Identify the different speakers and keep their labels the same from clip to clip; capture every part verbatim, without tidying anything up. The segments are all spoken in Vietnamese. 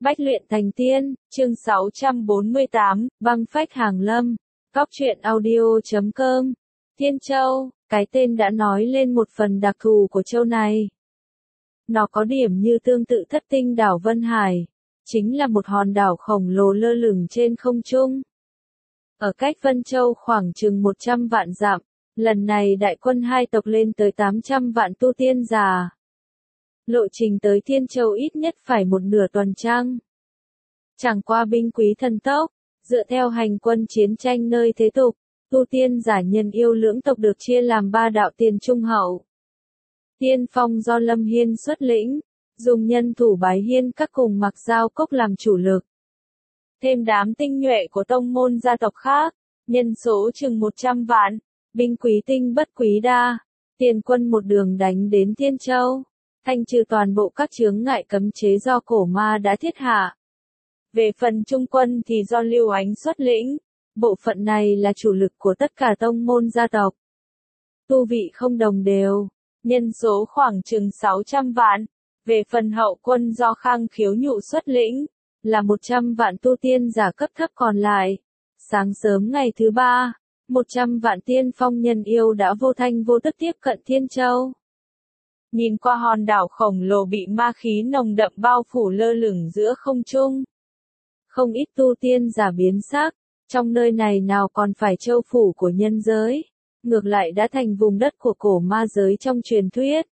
Speaker 1: Bách luyện thành tiên, chương sáu trăm bốn mươi tám, băng phách hàng lâm. Góc truyện audio chấm com. Thiên Châu, cái tên đã nói lên một phần đặc thù của châu này. Nó có điểm như tương tự thất tinh đảo Vân Hải, chính là một hòn đảo khổng lồ lơ lửng trên không trung. Ở cách Vân Châu khoảng chừng một trăm vạn dặm, lần này đại quân hai tộc lên tới tám trăm vạn tu tiên giả. Lộ trình tới Thiên Châu ít nhất phải một nửa tuần trăng. Chẳng qua binh quý thần tốc, dựa theo hành quân chiến tranh nơi thế tục, tu tiên giả nhân yêu lưỡng tộc được chia làm ba đạo tiền trung hậu. Tiên phong do Lâm Hiên xuất lĩnh, dùng nhân thủ Bái Hiên các cùng Mặc Giao Cốc làm chủ lực. Thêm đám tinh nhuệ của tông môn gia tộc khác, nhân số chừng một trăm vạn, binh quý tinh bất quý đa, tiền quân một đường đánh đến Thiên Châu, thanh trừ toàn bộ các chướng ngại cấm chế do cổ ma đã thiết hạ. Về phần trung quân thì do Lưu Ánh xuất lĩnh, bộ phận này là chủ lực của tất cả tông môn gia tộc. Tu vị không đồng đều, nhân số khoảng chừng sáu trăm vạn, về phần hậu quân do Khang Khiếu Nhụ xuất lĩnh, là một trăm vạn tu tiên giả cấp thấp còn lại. Sáng sớm ngày thứ ba, một trăm vạn tiên phong nhân yêu đã vô thanh vô tức tiếp cận Thiên Châu. Nhìn qua hòn đảo khổng lồ bị ma khí nồng đậm bao phủ lơ lửng giữa không trung. Không ít tu tiên giả biến sắc, trong nơi này nào còn phải châu phủ của nhân giới, ngược lại đã thành vùng đất của cổ ma giới trong truyền thuyết.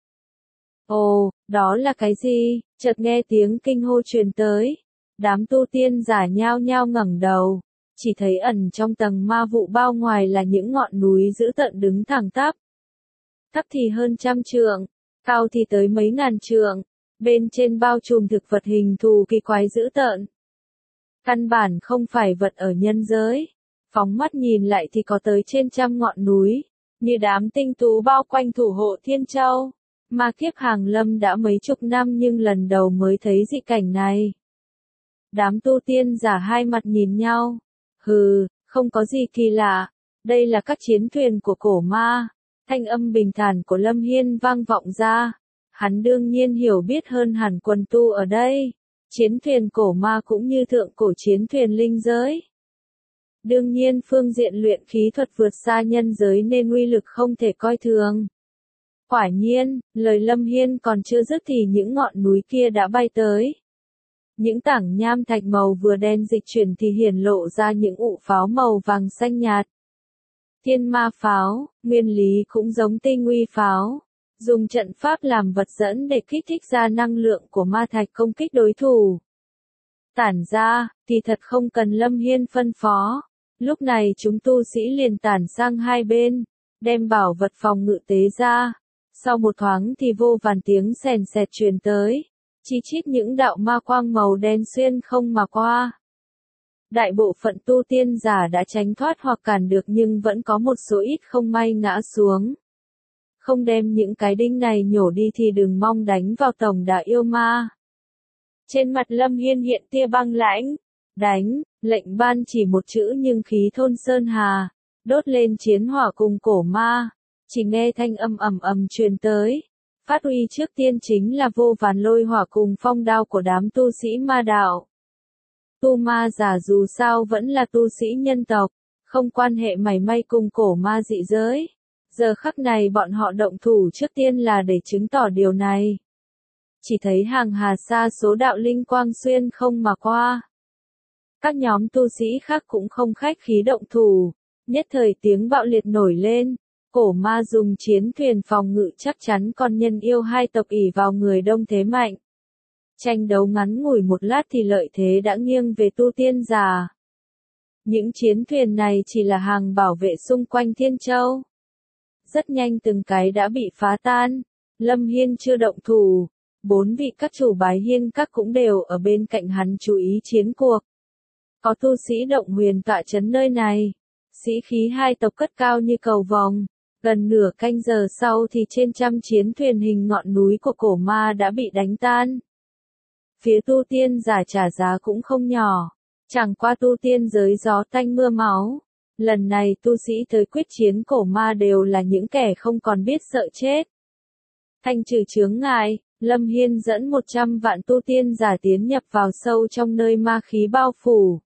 Speaker 1: Ồ, đó là cái gì? Chợt nghe tiếng kinh hô truyền tới. Đám tu tiên giả nhao nhao ngẩng đầu, chỉ thấy ẩn trong tầng ma vụ bao ngoài là những ngọn núi dữ tợn đứng thẳng tắp. Thấp thì hơn trăm trượng, cao thì tới mấy ngàn trượng, bên trên bao trùm thực vật hình thù kỳ quái dữ tợn. Căn bản không phải vật ở nhân giới, phóng mắt nhìn lại thì có tới trên trăm ngọn núi, như đám tinh tú bao quanh thủ hộ Thiên Châu. Ma kiếp hàng lâm đã mấy chục năm nhưng lần đầu mới thấy dị cảnh này. Đám tu tiên giả hai mặt nhìn nhau, hừ, không có gì kỳ lạ, đây là các chiến thuyền của cổ ma. Thanh âm bình thản của Lâm Hiên vang vọng ra, hắn đương nhiên hiểu biết hơn hẳn quần tu ở đây. Chiến thuyền cổ ma cũng như thượng cổ chiến thuyền linh giới. Đương nhiên phương diện luyện khí thuật vượt xa nhân giới nên uy lực không thể coi thường. Quả nhiên, lời Lâm Hiên còn chưa dứt thì những ngọn núi kia đã bay tới. Những tảng nham thạch màu vừa đen dịch chuyển thì hiển lộ ra những ụ pháo màu vàng xanh nhạt. Thiên ma pháo, nguyên lý cũng giống tinh uy pháo. Dùng trận pháp làm vật dẫn để kích thích ra năng lượng của ma thạch công kích đối thủ. Tản ra, thì thật không cần Lâm Hiên phân phó. Lúc này chúng tu sĩ liền tản sang hai bên, đem bảo vật phòng ngự tế ra. Sau một thoáng thì vô vàn tiếng sèn sẹt truyền tới, chi chít những đạo ma quang màu đen xuyên không mà qua. Đại bộ phận tu tiên giả đã tránh thoát hoặc cản được nhưng vẫn có một số ít không may ngã xuống. Không đem những cái đinh này nhổ đi thì đừng mong đánh vào tổng đà yêu ma. Trên mặt Lâm Hiên hiện tia băng lãnh. Đánh, lệnh ban chỉ một chữ nhưng khí thôn sơn hà, đốt lên chiến hỏa cùng cổ ma. Chỉ nghe thanh âm ầm ầm truyền tới. Phát uy trước tiên chính là vô vàn lôi hỏa cùng phong đao của đám tu sĩ ma đạo. Tu ma giả dù sao vẫn là tu sĩ nhân tộc, không quan hệ mảy may cùng cổ ma dị giới. Giờ khắc này bọn họ động thủ trước tiên là để chứng tỏ điều này. Chỉ thấy hàng hà sa số đạo linh quang xuyên không mà qua. Các nhóm tu sĩ khác cũng không khách khí động thủ, nhất thời tiếng bạo liệt nổi lên. Cổ ma dùng chiến thuyền phòng ngự chắc chắn con nhân yêu hai tộc ỷ vào người đông thế mạnh. Tranh đấu ngắn ngủi một lát thì lợi thế đã nghiêng về tu tiên giả. Những chiến thuyền này chỉ là hàng bảo vệ xung quanh Thiên Châu. Rất nhanh từng cái đã bị phá tan. Lâm Hiên chưa động thủ, bốn vị các chủ Bái Hiên các cũng đều ở bên cạnh hắn chú ý chiến cuộc. Có tu sĩ động huyền tọa trấn nơi này, sĩ khí hai tộc cất cao như cầu vồng. Gần nửa canh giờ sau thì trên trăm chiến thuyền hình ngọn núi của cổ ma đã bị đánh tan. Phía tu tiên giả trả giá cũng không nhỏ, chẳng qua tu tiên giới gió tanh mưa máu. Lần này tu sĩ tới quyết chiến cổ ma đều là những kẻ không còn biết sợ chết. Thanh trừ chướng ngại, Lâm Hiên dẫn một trăm vạn tu tiên giả tiến nhập vào sâu trong nơi ma khí bao phủ.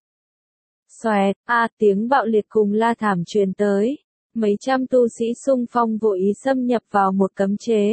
Speaker 1: Xoẹt, a tiếng bạo liệt cùng la thảm truyền tới. Mấy trăm tu sĩ xung phong vội ý xâm nhập vào một cấm chế.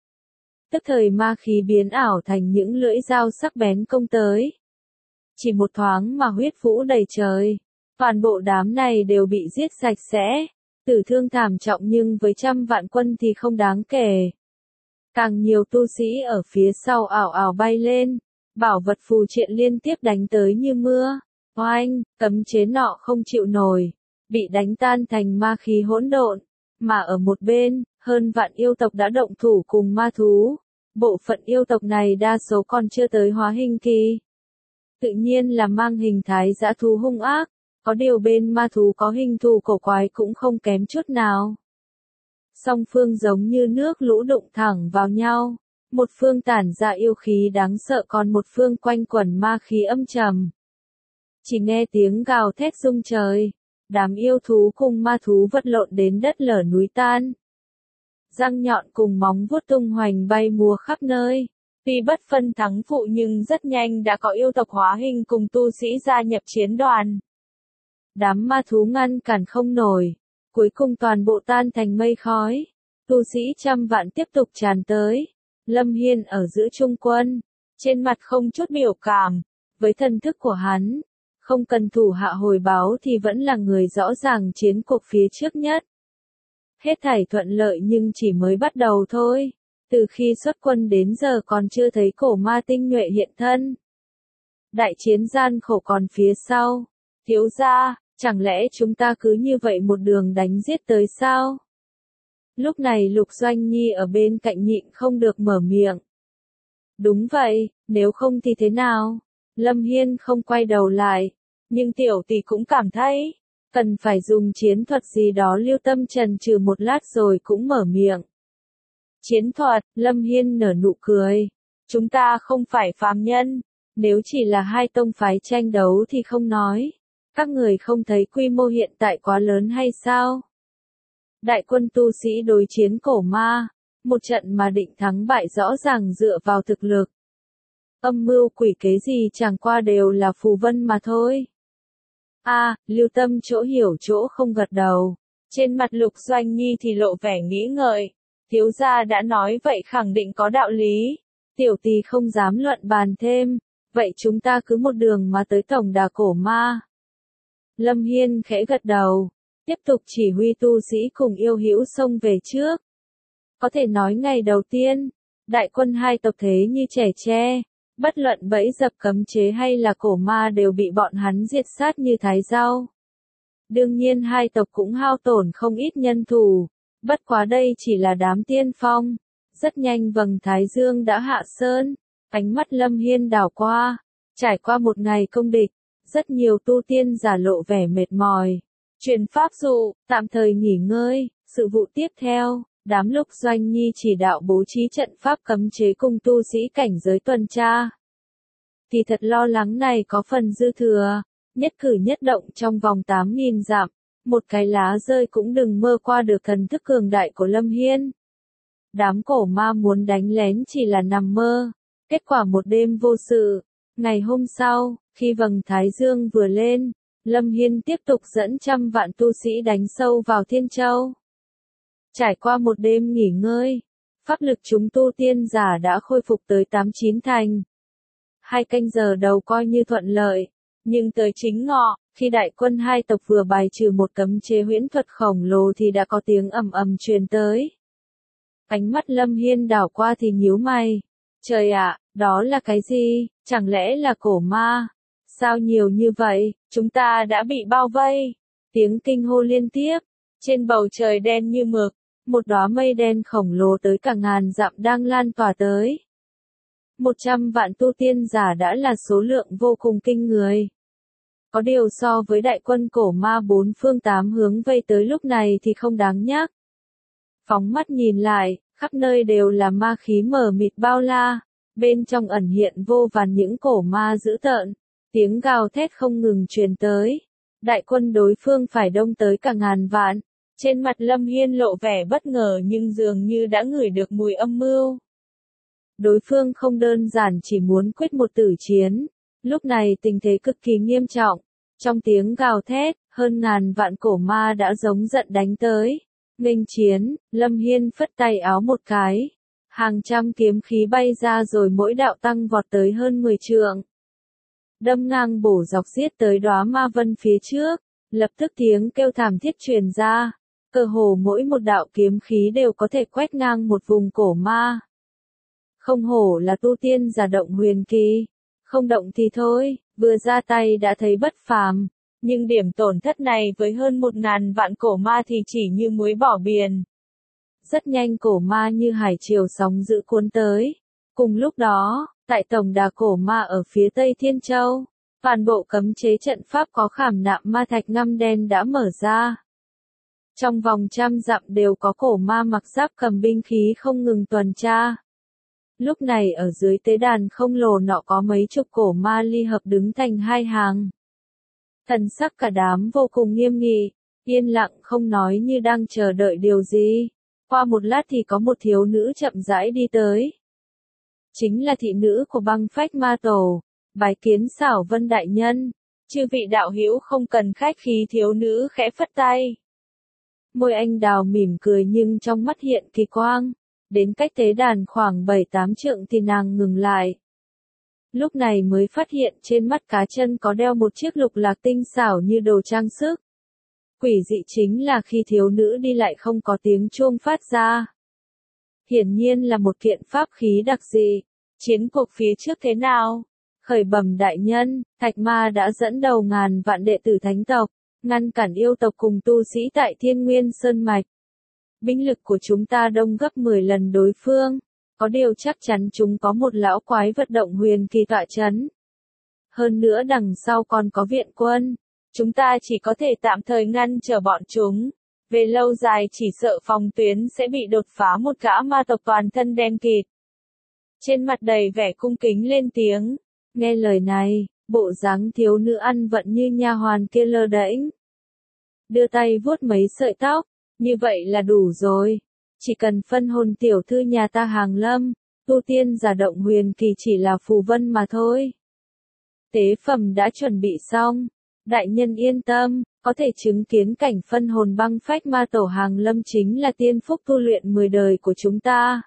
Speaker 1: Tức thời ma khí biến ảo thành những lưỡi dao sắc bén công tới. Chỉ một thoáng mà huyết vũ đầy trời. Toàn bộ đám này đều bị giết sạch sẽ. Tử thương thảm trọng nhưng với trăm vạn quân thì không đáng kể. Càng nhiều tu sĩ ở phía sau ảo ảo bay lên. Bảo vật phù triện liên tiếp đánh tới như mưa. Oanh, cấm chế nọ không chịu nổi. Bị đánh tan thành ma khí hỗn độn. Mà ở một bên, hơn vạn yêu tộc đã động thủ cùng ma thú. Bộ phận yêu tộc này đa số còn chưa tới hóa hình kỳ. Tự nhiên là mang hình thái dã thú hung ác. Có điều bên ma thú có hình thù cổ quái cũng không kém chút nào. Song phương giống như nước lũ đụng thẳng vào nhau. Một phương tản ra yêu khí đáng sợ còn một phương quanh quẩn ma khí âm trầm. Chỉ nghe tiếng gào thét rung trời. Đám yêu thú cùng ma thú vật lộn đến đất lở núi tan. Răng nhọn cùng móng vuốt tung hoành bay múa khắp nơi. Tuy bất phân thắng phụ nhưng rất nhanh đã có yêu tộc hóa hình cùng tu sĩ gia nhập chiến đoàn. Đám ma thú ngăn cản không nổi. Cuối cùng toàn bộ tan thành mây khói. Tu sĩ trăm vạn tiếp tục tràn tới. Lâm Hiên ở giữa trung quân. Trên mặt không chút biểu cảm. Với thần thức của hắn. Không cần thủ hạ hồi báo thì vẫn là người rõ ràng chiến cuộc phía trước nhất. Hết thảy thuận lợi nhưng chỉ mới bắt đầu thôi. Từ khi xuất quân đến giờ còn chưa thấy cổ ma tinh nhuệ hiện thân. Đại chiến gian khổ còn phía sau. Thiếu gia, chẳng lẽ chúng ta cứ như vậy một đường đánh giết tới sao? Lúc này Lục Doanh Nhi ở bên cạnh nhịn không được mở miệng. Đúng vậy, nếu không thì thế nào? Lâm Hiên không quay đầu lại. Nhưng tiểu tỷ cũng cảm thấy, cần phải dùng chiến thuật gì đó. Lưu Tâm chần chừ một lát rồi cũng mở miệng. Chiến thuật, Lâm Hiên nở nụ cười. Chúng ta không phải phàm nhân. Nếu chỉ là hai tông phái tranh đấu thì không nói. Các người không thấy quy mô hiện tại quá lớn hay sao? Đại quân tu sĩ đối chiến cổ ma. Một trận mà định thắng bại rõ ràng dựa vào thực lực. Âm mưu quỷ kế gì chẳng qua đều là phù vân mà thôi. A, à, Lưu Tâm chỗ hiểu chỗ không gật đầu. Trên mặt Lục Doanh Nhi thì lộ vẻ nghĩ ngợi. Thiếu gia đã nói vậy khẳng định có đạo lý. Tiểu tỷ không dám luận bàn thêm. Vậy chúng ta cứ một đường mà tới tổng đà cổ ma. Lâm Hiên khẽ gật đầu. Tiếp tục chỉ huy tu sĩ cùng yêu hữu xông về trước. Có thể nói ngày đầu tiên, đại quân hai tộc thế như trẻ tre. Bất luận bẫy dập cấm chế hay là cổ ma đều bị bọn hắn diệt sát như thái rau. Đương nhiên hai tộc cũng hao tổn không ít nhân thủ. Bất quá đây chỉ là đám tiên phong. Rất nhanh vầng thái dương đã hạ sơn. Ánh mắt Lâm Hiên đảo qua. Trải qua một ngày công địch. Rất nhiều tu tiên giả lộ vẻ mệt mỏi. Truyền pháp dụ, tạm thời nghỉ ngơi. Sự vụ tiếp theo. Đám Lục Doanh Nhi chỉ đạo bố trí trận pháp cấm chế cùng tu sĩ cảnh giới tuần tra. Thì thật lo lắng này có phần dư thừa. Nhất cử nhất động trong vòng tám nghìn dặm. Một cái lá rơi cũng đừng mơ qua được thần thức cường đại của Lâm Hiên. Đám cổ ma muốn đánh lén chỉ là nằm mơ. Kết quả một đêm vô sự. Ngày hôm sau, khi vầng thái dương vừa lên, Lâm Hiên tiếp tục dẫn trăm vạn tu sĩ đánh sâu vào Thiên Châu. Trải qua một đêm nghỉ ngơi, pháp lực chúng tu tiên giả đã khôi phục tới tám chín thành. Hai canh giờ đầu coi như thuận lợi, nhưng tới chính ngọ, khi đại quân hai tộc vừa bài trừ một cấm chế huyễn thuật khổng lồ thì đã có tiếng ầm ầm truyền tới. Ánh mắt Lâm Hiên đảo qua thì nhíu mày. Trời ạ, đó là cái gì? Chẳng lẽ là cổ ma? Sao nhiều như vậy? Chúng ta đã bị bao vây. Tiếng kinh hô liên tiếp. Trên bầu trời đen như mực. Một đóa mây đen khổng lồ tới cả ngàn dặm đang lan tỏa tới. Một trăm vạn tu tiên giả đã là số lượng vô cùng kinh người. Có điều so với đại quân cổ ma bốn phương tám hướng vây tới lúc này thì không đáng nhắc. Phóng mắt nhìn lại, khắp nơi đều là ma khí mờ mịt bao la. Bên trong ẩn hiện vô vàn những cổ ma dữ tợn. Tiếng gào thét không ngừng truyền tới. Đại quân đối phương phải đông tới cả ngàn vạn. Trên mặt Lâm Hiên lộ vẻ bất ngờ nhưng dường như đã ngửi được mùi âm mưu. Đối phương không đơn giản chỉ muốn quyết một tử chiến. Lúc này tình thế cực kỳ nghiêm trọng. Trong tiếng gào thét, hơn ngàn vạn cổ ma đã giống giận đánh tới. Nghênh chiến, Lâm Hiên phất tay áo một cái. Hàng trăm kiếm khí bay ra rồi mỗi đạo tăng vọt tới hơn mười trượng. Đâm ngang bổ dọc giết tới đóa ma vân phía trước. Lập tức tiếng kêu thảm thiết truyền ra. Cơ hồ mỗi một đạo kiếm khí đều có thể quét ngang một vùng cổ ma. Không hổ là tu tiên giả động huyền kỳ. Không động thì thôi, vừa ra tay đã thấy bất phàm. Nhưng điểm tổn thất này với hơn một ngàn vạn cổ ma thì chỉ như muối bỏ biển. Rất nhanh cổ ma như hải triều sóng dữ cuốn tới. Cùng lúc đó, tại tổng đà cổ ma ở phía tây Thiên Châu, toàn bộ cấm chế trận pháp có khảm nạm ma thạch ngăm đen đã mở ra. Trong vòng trăm dặm đều có cổ ma mặc giáp cầm binh khí không ngừng tuần tra. Lúc này ở dưới tế đàn không lồ nọ có mấy chục cổ ma ly hợp đứng thành hai hàng. Thần sắc cả đám vô cùng nghiêm nghị, yên lặng không nói như đang chờ đợi điều gì. Qua một lát thì có một thiếu nữ chậm rãi đi tới. Chính là thị nữ của băng phách ma tổ, bái kiến Xảo Vân đại nhân. Chư vị đạo hữu không cần khách khí, thiếu nữ khẽ phất tay. Môi anh đào mỉm cười nhưng trong mắt hiện kỳ quang. Đến cách tế đàn khoảng bảy tám trượng thì nàng ngừng lại. Lúc này mới phát hiện trên mắt cá chân có đeo một chiếc lục lạc tinh xảo như đồ trang sức. Quỷ dị chính là khi thiếu nữ đi lại không có tiếng chuông phát ra. Hiển nhiên là một kiện pháp khí đặc dị. Chiến cuộc phía trước thế nào? Khởi bẩm đại nhân, Thạch Ma đã dẫn đầu ngàn vạn đệ tử thánh tộc, ngăn cản yêu tộc cùng tu sĩ tại Thiên Nguyên Sơn Mạch. Binh lực của chúng ta đông gấp mười lần đối phương, có điều chắc chắn chúng có một lão quái vật động huyền kỳ tọa chấn. Hơn nữa đằng sau còn có viện quân, chúng ta chỉ có thể tạm thời ngăn trở bọn chúng, về lâu dài chỉ sợ phòng tuyến sẽ bị đột phá. Một gã ma tộc toàn thân đen kịt, trên mặt đầy vẻ cung kính lên tiếng. Nghe lời này, bộ dáng thiếu nữ ăn vận như nha hoàn kia lơ đễnh, đưa tay vuốt mấy sợi tóc. Như vậy là đủ rồi. Chỉ cần phân hồn tiểu thư nhà ta Hàng Lâm, tu tiên giả động huyền kỳ chỉ là phù vân mà thôi. Tế phẩm đã chuẩn bị xong. Đại nhân yên tâm, có thể chứng kiến cảnh phân hồn băng phách ma tổ Hàng Lâm chính là tiên phúc tu luyện mười đời của chúng ta.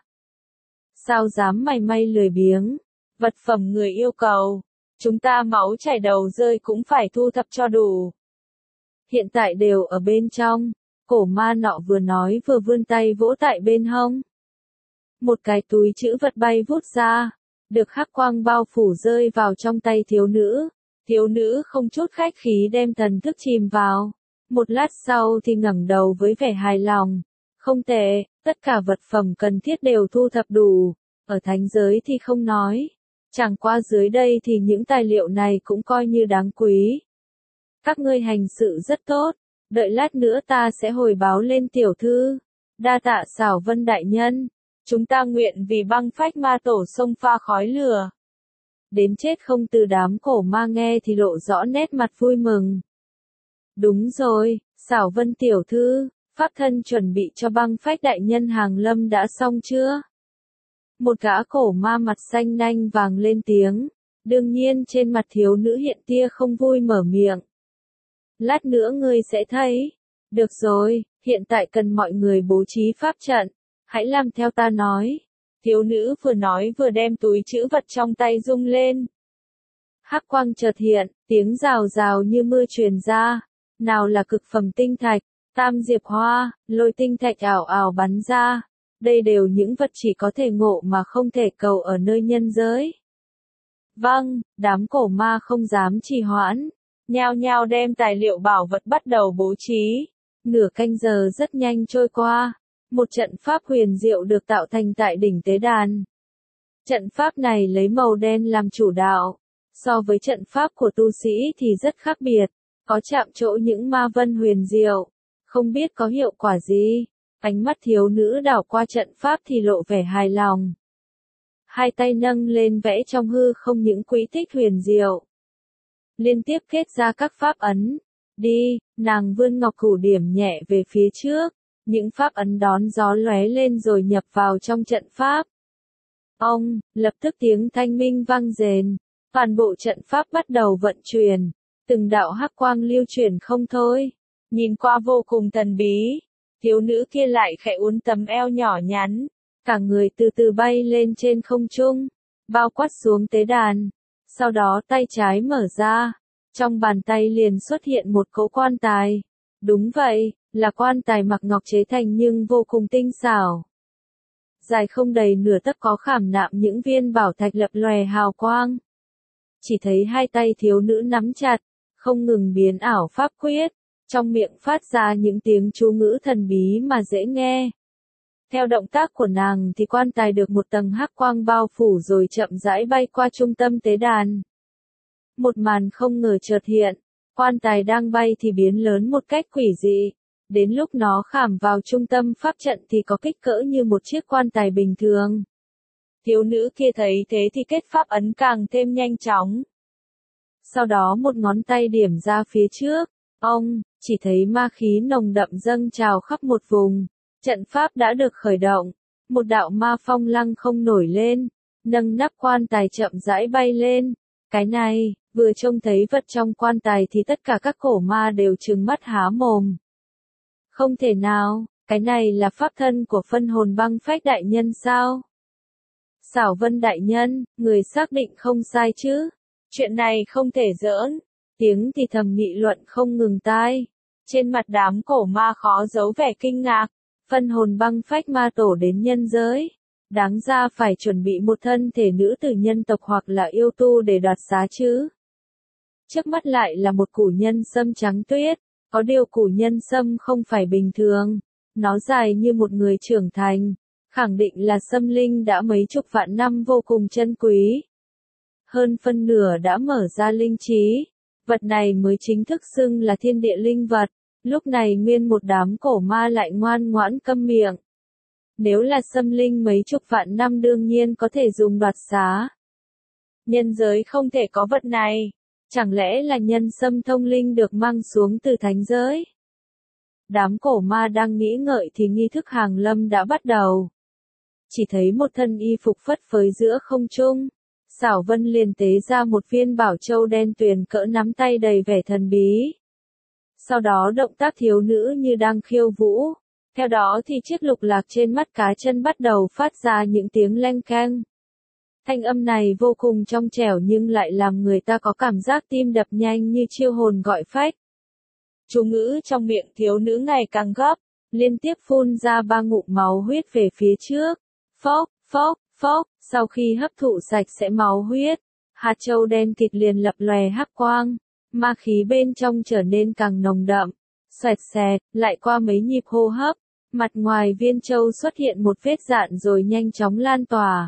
Speaker 1: Sao dám mày may lười biếng. Vật phẩm người yêu cầu. Chúng ta máu chảy đầu rơi cũng phải thu thập cho đủ. Hiện tại đều ở bên trong. Cổ ma nọ vừa nói vừa vươn tay vỗ tại bên hông. Một cái túi trữ vật bay vút ra, được hắc quang bao phủ rơi vào trong tay thiếu nữ. Thiếu nữ không chút khách khí đem thần thức chìm vào. Một lát sau thì ngẩng đầu với vẻ hài lòng. Không tệ, tất cả vật phẩm cần thiết đều thu thập đủ. Ở thánh giới thì không nói. Chẳng qua dưới đây thì những tài liệu này cũng coi như đáng quý. Các ngươi hành sự rất tốt. Đợi lát nữa ta sẽ hồi báo lên tiểu thư. Đa tạ Xảo Vân đại nhân. Chúng ta nguyện vì băng phách ma tổ xông pha khói lửa. Đến chết không từ đám cổ ma nghe thì lộ rõ nét mặt vui mừng. Đúng rồi, Xảo Vân tiểu thư, pháp thân chuẩn bị cho băng phách đại nhân Hàng Lâm đã xong chưa? Một gã cổ ma mặt xanh nanh vàng lên tiếng. Đương nhiên trên mặt thiếu nữ hiện tia không vui mở miệng. Lát nữa ngươi sẽ thấy. Được rồi, hiện tại cần mọi người bố trí pháp trận. Hãy làm theo ta nói. Thiếu nữ vừa nói vừa đem túi trữ vật trong tay rung lên. Hắc quang chợt hiện, tiếng rào rào như mưa truyền ra. Nào là cực phẩm tinh thạch, tam diệp hoa, lôi tinh thạch ảo ảo bắn ra. Đây đều những vật chỉ có thể ngộ mà không thể cầu ở nơi nhân giới. Vâng, đám cổ ma không dám trì hoãn. Nhao nhao đem tài liệu bảo vật bắt đầu bố trí. Nửa canh giờ rất nhanh trôi qua. Một trận pháp huyền diệu được tạo thành tại đỉnh tế đàn. Trận pháp này lấy màu đen làm chủ đạo. So với trận pháp của tu sĩ thì rất khác biệt. Có chạm trổ những ma vân huyền diệu. Không biết có hiệu quả gì. Ánh mắt thiếu nữ đảo qua trận pháp thì lộ vẻ hài lòng. Hai tay nâng lên vẽ trong hư không những quỹ tích huyền diệu. Liên tiếp kết ra các pháp ấn. Đi, nàng vươn ngọc cửu điểm nhẹ về phía trước. Những pháp ấn đón gió lóe lên rồi nhập vào trong trận pháp. Ông, lập tức tiếng thanh minh vang rền, toàn bộ trận pháp bắt đầu vận chuyển, từng đạo hắc quang lưu chuyển không thôi, nhìn qua vô cùng thần bí. Thiếu nữ kia lại khẽ uốn tấm eo nhỏ nhắn, cả người từ từ bay lên trên không trung, bao quát xuống tế đàn. Sau đó tay trái mở ra, trong bàn tay liền xuất hiện một cỗ quan tài. Đúng vậy, là quan tài mặc ngọc chế thành nhưng vô cùng tinh xảo. Dài không đầy nửa tấc, có khảm nạm những viên bảo thạch lập lòe hào quang. Chỉ thấy hai tay thiếu nữ nắm chặt, không ngừng biến ảo pháp quyết, trong miệng phát ra những tiếng chú ngữ thần bí mà dễ nghe. Theo động tác của nàng thì quan tài được một tầng hắc quang bao phủ rồi chậm rãi bay qua trung tâm tế đàn. Một màn không ngờ chợt hiện, quan tài đang bay thì biến lớn một cách quỷ dị. Đến lúc nó khảm vào trung tâm pháp trận thì có kích cỡ như một chiếc quan tài bình thường. Thiếu nữ kia thấy thế thì kết pháp ấn càng thêm nhanh chóng. Sau đó một ngón tay điểm ra phía trước, ông, chỉ thấy ma khí nồng đậm dâng trào khắp một vùng. Trận pháp đã được khởi động, một đạo ma phong lăng không nổi lên, nâng nắp quan tài chậm rãi bay lên. Cái này, vừa trông thấy vật trong quan tài thì tất cả các cổ ma đều trừng mắt há mồm. Không thể nào, cái này là pháp thân của phân hồn băng phách đại nhân sao? Xảo Vân đại nhân, người xác định không sai chứ? Chuyện này không thể giỡn. Tiếng thì thầm nghị luận không ngừng tai. Trên mặt đám cổ ma khó giấu vẻ kinh ngạc. Phân hồn băng phách ma tổ đến nhân giới. Đáng ra phải chuẩn bị một thân thể nữ tử nhân tộc hoặc là yêu tu để đoạt xá chứ. Trước mắt lại là một củ nhân sâm trắng tuyết. Có điều củ nhân sâm không phải bình thường. Nó dài như một người trưởng thành. Khẳng định là sâm linh đã mấy chục vạn năm vô cùng chân quý. Hơn phân nửa đã mở ra linh trí. Vật này mới chính thức xưng là thiên địa linh vật. Lúc này nguyên một đám cổ ma lại ngoan ngoãn câm miệng. Nếu là sâm linh mấy chục vạn năm đương nhiên có thể dùng đoạt xá. Nhân giới không thể có vật này. Chẳng lẽ là nhân sâm thông linh được mang xuống từ thánh giới? Đám cổ ma đang nghĩ ngợi thì nghi thức hàng lâm đã bắt đầu. Chỉ thấy một thân y phục phất phới giữa không trung. Xảo Vân liền tế ra một viên bảo châu đen tuyền cỡ nắm tay đầy vẻ thần bí. Sau đó động tác thiếu nữ như đang khiêu vũ. Theo đó thì chiếc lục lạc trên mắt cá chân bắt đầu phát ra những tiếng leng keng. Thanh âm này vô cùng trong trẻo nhưng lại làm người ta có cảm giác tim đập nhanh như chiêu hồn gọi phách. Chú ngữ trong miệng thiếu nữ ngày càng gấp, liên tiếp phun ra ba ngụm máu huyết về phía trước. Phốc, phốc, phốc, sau khi hấp thụ sạch sẽ máu huyết, hạt châu đen kịt liền lập lòe hắc quang, ma khí bên trong trở nên càng nồng đậm. Xoẹt xẹt, lại qua mấy nhịp hô hấp, mặt ngoài viên châu xuất hiện một vết dạn rồi nhanh chóng lan tỏa.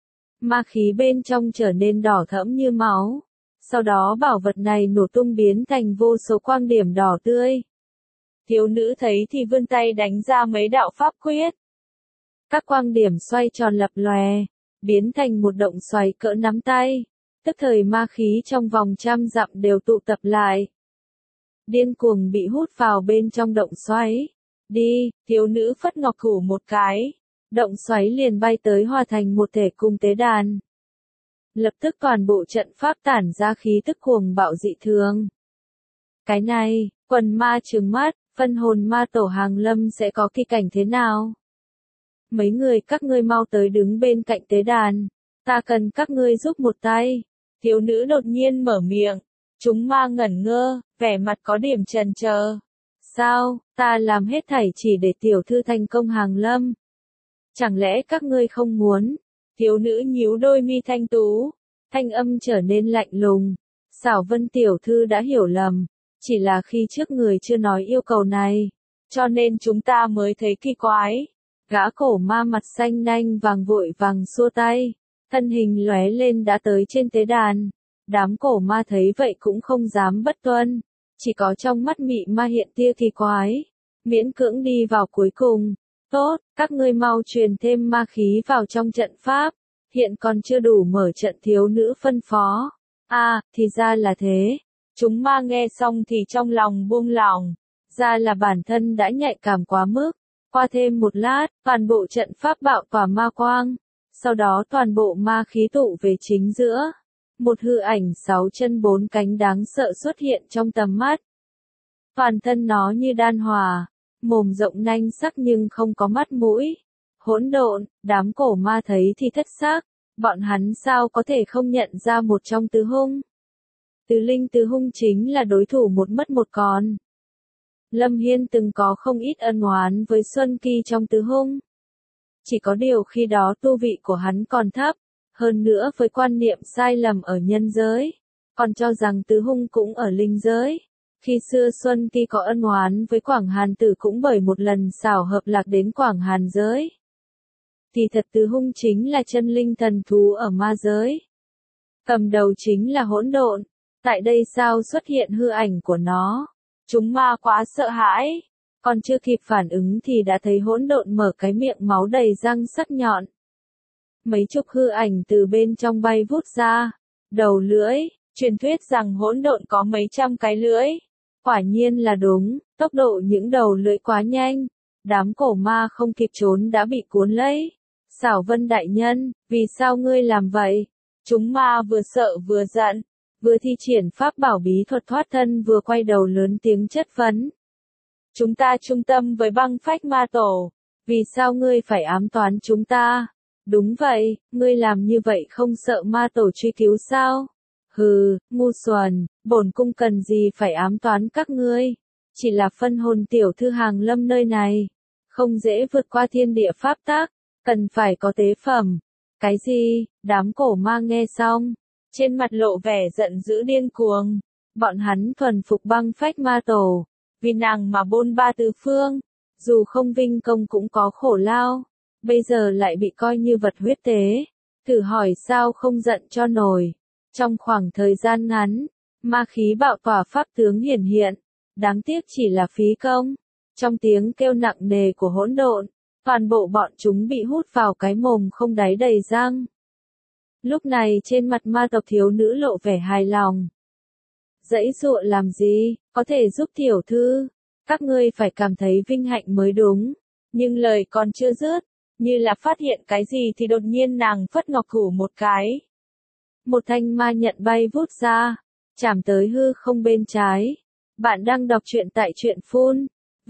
Speaker 1: Ma khí bên trong trở nên đỏ thẫm như máu. Sau đó bảo vật này nổ tung biến thành vô số quang điểm đỏ tươi. Thiếu nữ thấy thì vươn tay đánh ra mấy đạo pháp quyết. Các quang điểm xoay tròn lập lòe, biến thành một động xoáy cỡ nắm tay. Tức thời ma khí trong vòng trăm dặm đều tụ tập lại. Điên cuồng bị hút vào bên trong động xoáy. Đi, thiếu nữ phất ngọc thủ một cái. Động xoáy liền bay tới hòa thành một thể cùng tế đàn. Lập tức toàn bộ trận pháp tản ra khí tức cuồng bạo dị thường. Cái này, quần ma trừng mắt, phân hồn ma tổ hàng lâm sẽ có kỳ cảnh thế nào? Mấy người các ngươi mau tới đứng bên cạnh tế đàn. Ta cần các ngươi giúp một tay. Thiếu nữ đột nhiên mở miệng. Chúng ma ngẩn ngơ, vẻ mặt có điểm chần chờ. Sao, ta làm hết thảy chỉ để tiểu thư thành công hàng lâm. Chẳng lẽ các ngươi không muốn? Thiếu nữ nhíu đôi mi thanh tú. Thanh âm trở nên lạnh lùng. Xảo Vân tiểu thư đã hiểu lầm. Chỉ là khi trước người chưa nói yêu cầu này. Cho nên chúng ta mới thấy kỳ quái. Gã cổ ma mặt xanh nanh vàng vội vàng xua tay. Thân hình lóe lên đã tới trên tế đàn. Đám cổ ma thấy vậy cũng không dám bất tuân. Chỉ có trong mắt mị ma hiện tia kỳ quái. Miễn cưỡng đi vào cuối cùng. Tốt, các ngươi mau truyền thêm ma khí vào trong trận pháp. Hiện còn chưa đủ mở trận thiếu nữ phân phó. À, thì ra là thế. Chúng ma nghe xong thì trong lòng buông lỏng. Ra là bản thân đã nhạy cảm quá mức. Qua thêm một lát, toàn bộ trận pháp bạo tỏa ma quang. Sau đó toàn bộ ma khí tụ về chính giữa. Một hư ảnh sáu chân bốn cánh đáng sợ xuất hiện trong tầm mắt. Toàn thân nó như đan hòa, mồm rộng nanh sắc nhưng không có mắt mũi. Hỗn độn, đám cổ ma thấy thì thất xác, bọn hắn sao có thể không nhận ra một trong tứ hung. Tứ linh tứ hung chính là đối thủ một mất một còn. Lâm Hiên từng có không ít ân oán với Xuân Kỳ trong tứ hung. Chỉ có điều khi đó tu vị của hắn còn thấp, hơn nữa với quan niệm sai lầm ở nhân giới, còn cho rằng tứ hung cũng ở linh giới. Khi xưa Xuân Kỳ có ân oán với Quảng Hàn Tử cũng bởi một lần xảo hợp lạc đến Quảng Hàn giới. Thì thật tứ hung chính là chân linh thần thú ở ma giới. Cầm đầu chính là hỗn độn, tại đây sao xuất hiện hư ảnh của nó. Chúng ma quá sợ hãi, còn chưa kịp phản ứng thì đã thấy hỗn độn mở cái miệng máu đầy răng sắc nhọn. Mấy chục hư ảnh từ bên trong bay vút ra, đầu lưỡi, truyền thuyết rằng hỗn độn có mấy trăm cái lưỡi. Quả nhiên là đúng, tốc độ những đầu lưỡi quá nhanh, đám cổ ma không kịp trốn đã bị cuốn lấy. Xảo Vân đại nhân, vì sao ngươi làm vậy? Chúng ma vừa sợ vừa giận, vừa thi triển pháp bảo bí thuật thoát thân vừa quay đầu lớn tiếng chất vấn. Chúng ta trung tâm với băng phách ma tổ, vì sao ngươi phải ám toán chúng ta? Đúng vậy, ngươi làm như vậy không sợ ma tổ truy cứu sao? Hừ, ngu xuẩn, bổn cung cần gì phải ám toán các ngươi? Chỉ là phân hồn tiểu thư hàng lâm nơi này, không dễ vượt qua thiên địa pháp tắc, cần phải có tế phẩm. Cái gì? Đám cổ ma nghe xong, trên mặt lộ vẻ giận dữ điên cuồng. Bọn hắn thuần phục băng phách ma tổ, vì nàng mà bôn ba tứ phương, dù không vinh công cũng có khổ lao, bây giờ lại bị coi như vật huyết tế. Thử hỏi sao không giận cho nổi. Trong khoảng thời gian ngắn, ma khí bạo tỏa pháp tướng hiển hiện, đáng tiếc chỉ là phí công. Trong tiếng kêu nặng nề của hỗn độn, toàn bộ bọn chúng bị hút vào cái mồm không đáy đầy răng. Lúc này trên mặt ma tộc thiếu nữ lộ vẻ hài lòng. Dãy dụa làm gì, có thể giúp tiểu thư, các ngươi phải cảm thấy vinh hạnh mới đúng. Nhưng lời còn chưa dứt, như là phát hiện cái gì thì đột nhiên nàng phất ngọc thủ một cái. Một thanh ma nhận bay vút ra, chạm tới hư không bên trái. Bạn đang đọc truyện tại truyện phun.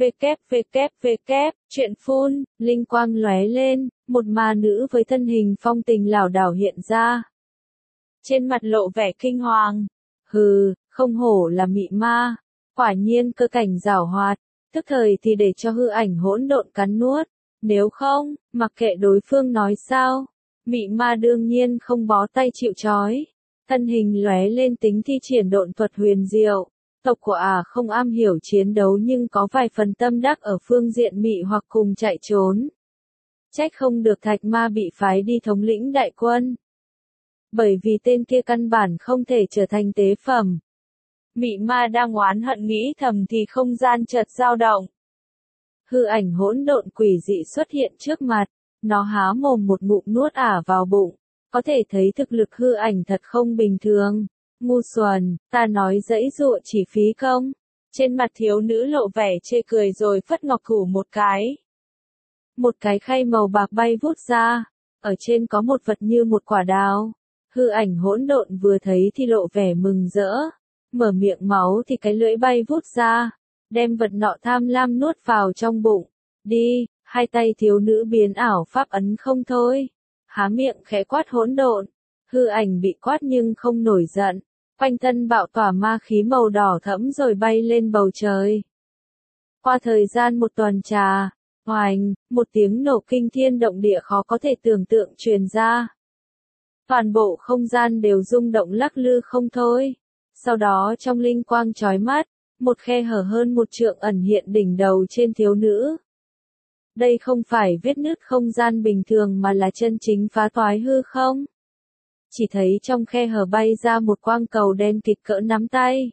Speaker 1: www, truyện phun, linh quang lóe lên, một ma nữ với thân hình phong tình lảo đảo hiện ra. Trên mặt lộ vẻ kinh hoàng. Hừ, không hổ là mị ma, quả nhiên cơ cảnh giảo hoạt, tức thời thì để cho hư ảnh hỗn độn cắn nuốt, nếu không, mặc kệ đối phương nói sao, mị ma đương nhiên không bó tay chịu trói. Thân hình lóe lên tính thi triển độn thuật huyền diệu. Tộc của ả à không am hiểu chiến đấu nhưng có vài phần tâm đắc ở phương diện mị hoặc cùng chạy trốn. Trách không được thạch ma bị phái đi thống lĩnh đại quân. Bởi vì tên kia căn bản không thể trở thành tế phẩm. Mị ma đang oán hận nghĩ thầm thì không gian chợt dao động. Hư ảnh hỗn độn quỷ dị xuất hiện trước mặt, nó há mồm một ngụm nuốt ả vào bụng, có thể thấy thực lực hư ảnh thật không bình thường. Ngu xuẩn, ta nói dãy dụa chỉ phí công. Trên mặt thiếu nữ lộ vẻ chê cười rồi phất ngọc thủ một cái. Một cái khay màu bạc bay vút ra, ở trên có một vật như một quả đào. Hư ảnh hỗn độn vừa thấy thì lộ vẻ mừng rỡ, mở miệng máu thì cái lưỡi bay vút ra, đem vật nọ tham lam nuốt vào trong bụng. Đi, hai tay thiếu nữ biến ảo pháp ấn không thôi. Há miệng khẽ quát hỗn độn. Hư ảnh bị quát nhưng không nổi giận, quanh thân bạo tỏa ma khí màu đỏ thẫm rồi bay lên bầu trời. Qua thời gian một tuần trà, oành, một tiếng nổ kinh thiên động địa khó có thể tưởng tượng truyền ra. Toàn bộ không gian đều rung động lắc lư không thôi. Sau đó trong linh quang chói mắt, một khe hở hơn một trượng ẩn hiện đỉnh đầu trên thiếu nữ. Đây không phải vết nứt không gian bình thường mà là chân chính phá toái hư không. Chỉ thấy trong khe hở bay ra một quang cầu đen kịt cỡ nắm tay.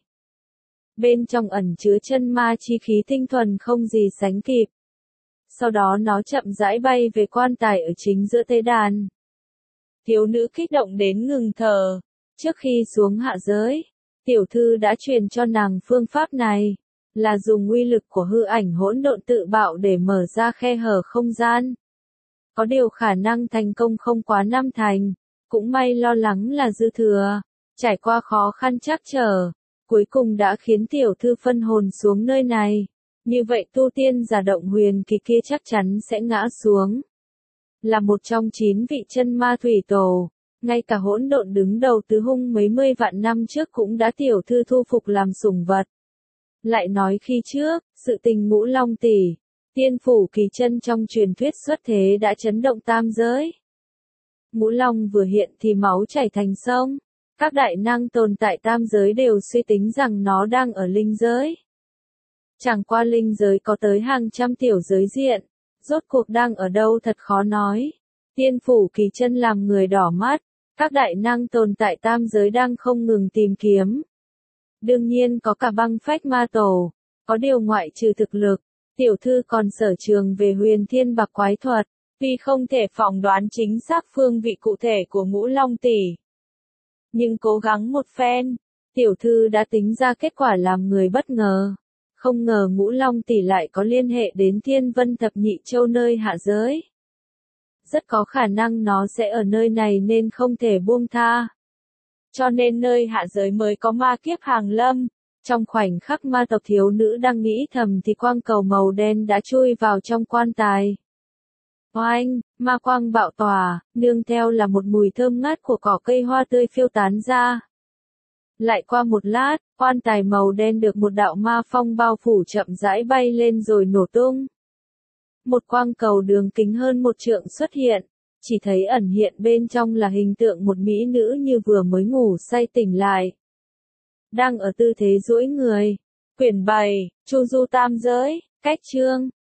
Speaker 1: Bên trong ẩn chứa chân ma chi khí tinh thuần không gì sánh kịp. Sau đó nó chậm rãi bay về quan tài ở chính giữa tế đàn. Thiếu nữ kích động đến ngừng thở. Trước khi xuống hạ giới, tiểu thư đã truyền cho nàng phương pháp này, là dùng uy lực của hư ảnh hỗn độn tự bạo để mở ra khe hở không gian. Có điều khả năng thành công không quá năm thành, cũng may lo lắng là dư thừa, trải qua khó khăn trắc trở, cuối cùng đã khiến tiểu thư phân hồn xuống nơi này. Như vậy tu tiên giả động huyền kỳ kia chắc chắn sẽ ngã xuống. Là một trong chín vị chân ma thủy tổ, ngay cả hỗn độn đứng đầu tứ hung mấy mươi vạn năm trước cũng đã tiểu thư thu phục làm sủng vật. Lại nói khi trước, sự tình Ngũ Long tỷ, tiên phủ kỳ chân trong truyền thuyết xuất thế đã chấn động tam giới. Ngũ Long vừa hiện thì máu chảy thành sông, các đại năng tồn tại tam giới đều suy tính rằng nó đang ở linh giới. Chẳng qua linh giới có tới hàng trăm tiểu giới diện, rốt cuộc đang ở đâu thật khó nói. Tiên phủ kỳ chân làm người đỏ mắt, các đại năng tồn tại tam giới đang không ngừng tìm kiếm. Đương nhiên có cả băng phách ma tổ, có điều ngoại trừ thực lực, tiểu thư còn sở trường về huyền thiên bạc quái thuật, tuy không thể phỏng đoán chính xác phương vị cụ thể của Ngũ Long tỷ. Nhưng cố gắng một phen, tiểu thư đã tính ra kết quả làm người bất ngờ. Không ngờ Ngũ Long tỷ lại có liên hệ đến Thiên Vân Thập Nhị Châu nơi hạ giới. Rất có khả năng nó sẽ ở nơi này nên không thể buông tha. Cho nên nơi hạ giới mới có ma kiếp hàng lâm. Trong khoảnh khắc ma tộc thiếu nữ đang nghĩ thầm thì quang cầu màu đen đã chui vào trong quan tài. Oanh, ma quang bạo tỏa, nương theo là một mùi thơm ngát của cỏ cây hoa tươi phiêu tán ra. Lại qua một lát, quan tài màu đen được một đạo ma phong bao phủ chậm rãi bay lên rồi nổ tung. Một quang cầu đường kính hơn một trượng xuất hiện, chỉ thấy ẩn hiện bên trong là hình tượng một mỹ nữ như vừa mới ngủ say tỉnh lại. Đang ở tư thế duỗi người. Quyển bảy, Chu Du Tam Giới, cách chương.